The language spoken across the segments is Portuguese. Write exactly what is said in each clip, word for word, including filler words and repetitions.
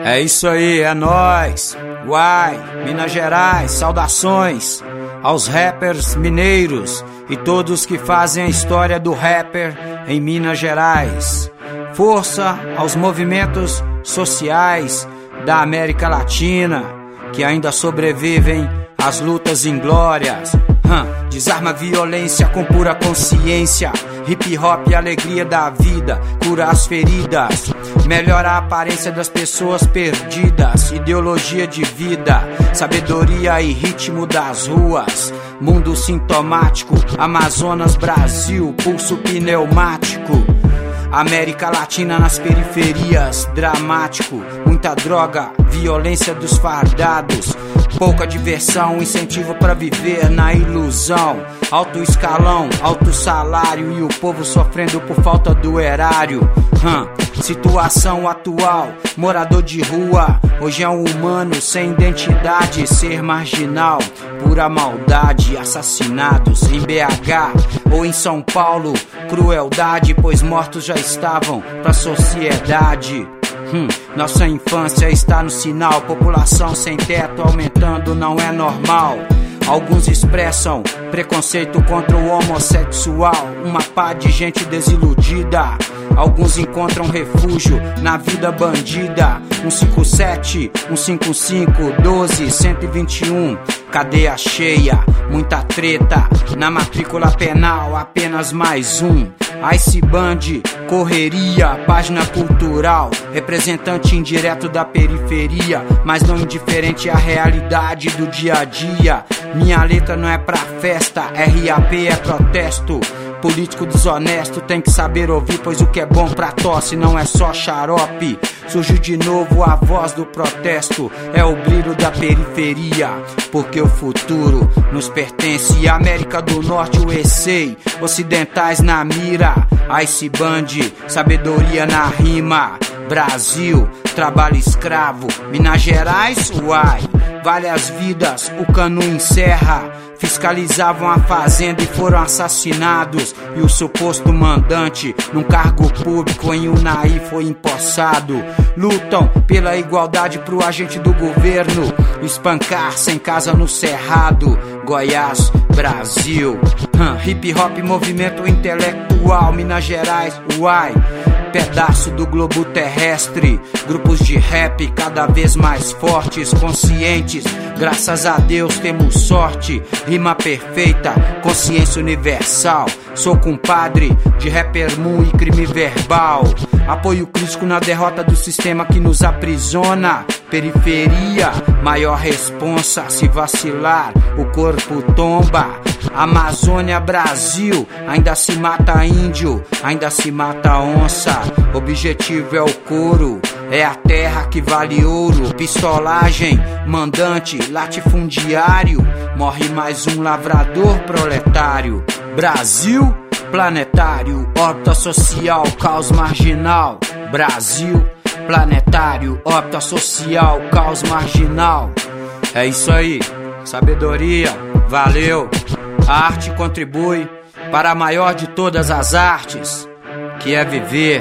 É isso aí, é nóis. Uai, Minas Gerais, saudações aos rappers mineiros e todos que fazem a história do rapper em Minas Gerais. Força aos movimentos sociais da América Latina que ainda sobrevivem às lutas inglórias. Hum, desarma a violência com pura consciência. Hip hop, alegria da vida, cura as feridas, melhora a aparência das pessoas perdidas. Ideologia de vida, sabedoria e ritmo das ruas. Mundo sintomático, Amazonas, Brasil, pulso pneumático. América Latina nas periferias, dramático. Muita droga, violência dos fardados. Pouca diversão, incentivo pra viver na ilusão. Alto escalão, alto salário e o povo sofrendo por falta do erário. hum. Situação atual, morador de rua. Hoje é um humano sem identidade, ser marginal, pura maldade. Assassinados em B H ou em São Paulo, crueldade, pois mortos já estavam pra sociedade. Hum, nossa infância está no sinal. População sem teto aumentando não é normal. Alguns expressam preconceito contra o homossexual. Uma pá de gente desiludida. Alguns encontram refúgio na vida bandida. um cinco sete, um cinco cinco, doze, cento e vinte e um. Cadeia cheia, muita treta. Na matrícula penal apenas mais um. Ice Band, correria, página cultural. Representante indireto da periferia, mas não indiferente à realidade do dia a dia. Minha letra não é pra festa, R A P é protesto. Político desonesto tem que saber ouvir, pois o que é bom pra tosse não é só xarope. Surgiu de novo a voz do protesto, é o brilho da periferia, porque o futuro nos pertence. América do Norte, U S A, ocidentais na mira. Ice Band, sabedoria na rima. Brasil, trabalho escravo. Minas Gerais, uai, várias vidas o cano encerra. Fiscalizavam a fazenda e foram assassinados. E o suposto mandante num cargo público em Unai foi empossado. Lutam pela igualdade pro agente do governo espancar sem casa no Cerrado. Goiás, Brasil. hum, Hip hop, movimento intelectual. Minas Gerais, uai, pedaço do globo terrestre. Grupos de rap cada vez mais fortes, conscientes. Graças a Deus temos sorte. Rima perfeita, consciência universal. Sou compadre de rapper mu e crime verbal. Apoio crítico na derrota do sistema que nos aprisiona. Periferia, maior responsa. Se vacilar, o corpo tomba. Amazônia, Brasil, ainda se mata índio, ainda se mata onça. Objetivo é o couro, é a terra que vale ouro. Pistolagem, mandante, latifundiário. Morre mais um lavrador proletário. Brasil, planetário, órbita social, caos marginal. Brasil, planetário, órbita social, caos marginal. É isso aí, sabedoria, valeu. A arte contribui para a maior de todas as artes, que é viver.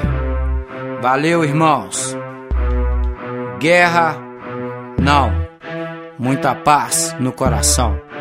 Valeu, irmãos. Guerra, não. Muita paz no coração.